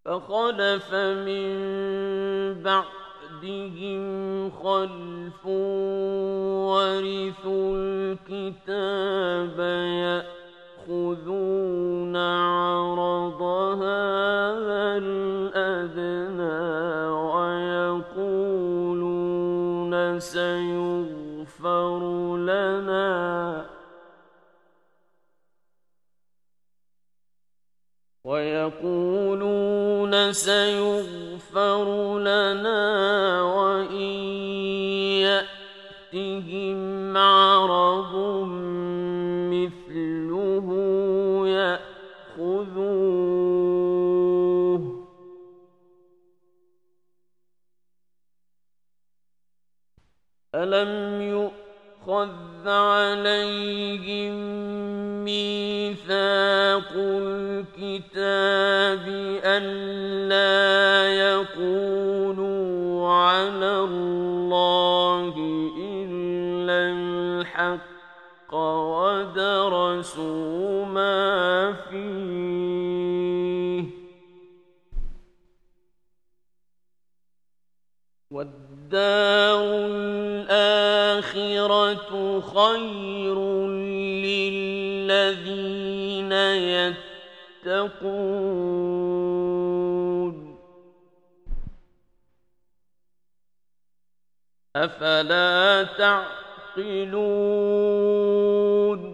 فخلف من بعدهم خلف ورثوا الكتاب يأخذون عرض هذا الأدنى ويقولون سيغفر لنا وإن يأتهم عرض مثله يأخذوه ألم يؤخذ عليهم ميثاق الكتاب ألا يقولوا على الله إلا الحق ودرسوا ما فيه والدار الآخرة خير للذين يتقون أفلا تعقلون